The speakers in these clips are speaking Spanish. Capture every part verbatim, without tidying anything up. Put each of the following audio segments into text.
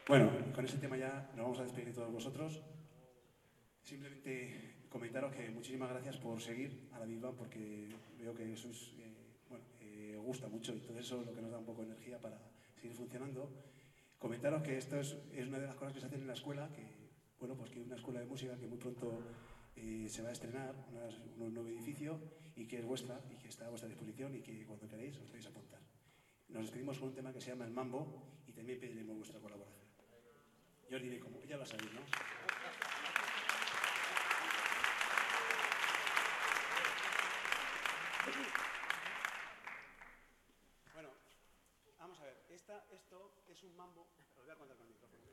Bueno, con ese tema ya nos vamos a despedir de todos vosotros. Simplemente comentaros que muchísimas gracias por seguir a la Big Bang, porque veo que sois, eh, bueno, eh, os gusta mucho y todo eso es lo que nos da un poco de energía para seguir funcionando. Comentaros que esto es, es una de las cosas que se hacen en la escuela, que, bueno, pues que una escuela de música que muy pronto eh, se va a estrenar, una, un nuevo edificio, y que es vuestra, y que está a vuestra disposición, y que cuando queréis os podéis apuntar. Nos despedimos con un tema que se llama El Mambo, y también pediremos vuestra colaboración. Yo os diré cómo, ya lo sabéis, ¿no? Bueno, vamos a ver, esta, esto es un mambo. Os voy a contar con el micrófono.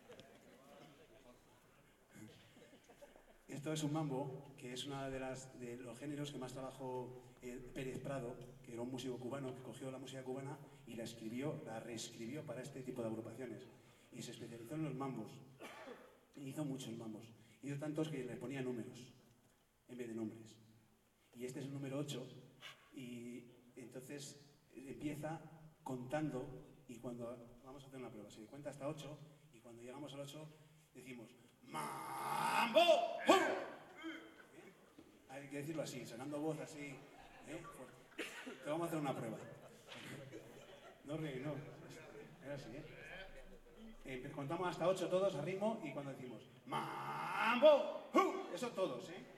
Esto es un mambo, que es uno de, las, de los géneros que más trabajó eh, Pérez Prado, que era un músico cubano que cogió la música cubana y la escribió, la reescribió para este tipo de agrupaciones. Y se especializó en los mambos. Y hizo muchos mambos. Hizo tantos que le ponía números en vez de nombres. Y este es el número ocho. Y entonces empieza contando, y cuando vamos a hacer una prueba, se cuenta hasta ocho, y cuando llegamos al ocho decimos ¡Mambo! ¡Hum! ¿Eh? Hay que decirlo así, sonando voz así, ¿eh? Te vamos a hacer una prueba. No ríe, no. Era así, ¿eh? Eh, contamos hasta ocho todos a ritmo, y cuando decimos ¡Mambo! ¡Hum! Eso todos, ¿eh?